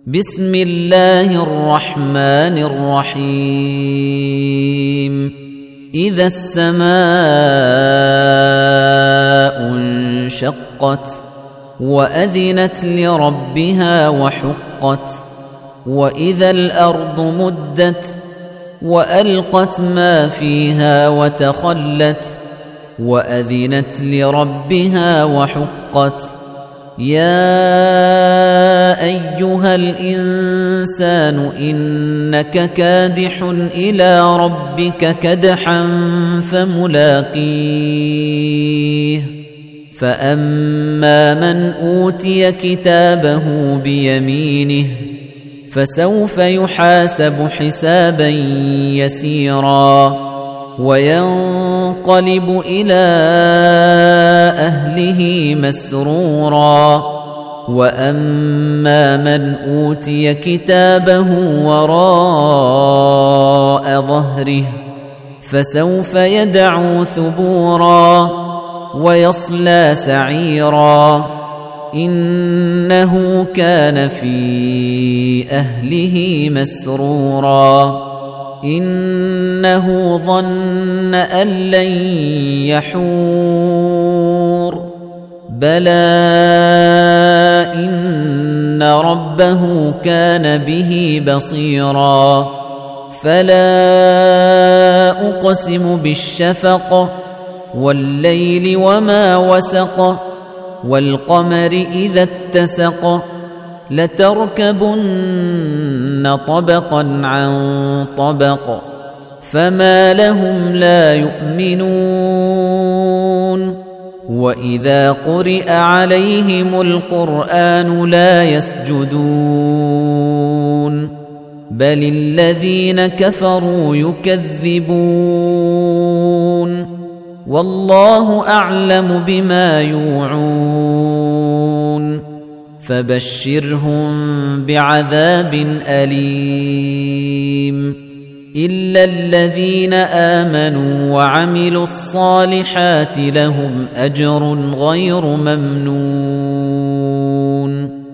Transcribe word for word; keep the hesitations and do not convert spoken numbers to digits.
بسم الله الرحمن الرحيم إذا السماء انشقت وأذنت لربها وحقت وإذا الأرض مدت وألقت ما فيها وتخلت وأذنت لربها وحقت يا أيها الإنسان إنك كادح إلى ربك كدحا فملاقيه فأما من أوتي كتابه بيمينه فسوف يحاسب حسابا يسيرا وينقلب إلى أهله مسرورا وأما من أوتي كتابه وراء ظهره فسوف يدعو ثبورا ويصلى سعيرا إنه كان في أهله مسرورا إنه ظن أن لن يحور بلى إن ربه كان به بصيرا فلا أقسم بالشفق والليل وما وسق والقمر إذا اتسق لتركبن طبقا عن طبق فما لهم لا يؤمنون وإذا قرئ عليهم القرآن لا يسجدون بل الذين كفروا يكذبون والله أعلم بما يوعون فبشرهم بعذاب أليم إلا الذين آمنوا وعملوا الصالحات لهم أجر غير ممنون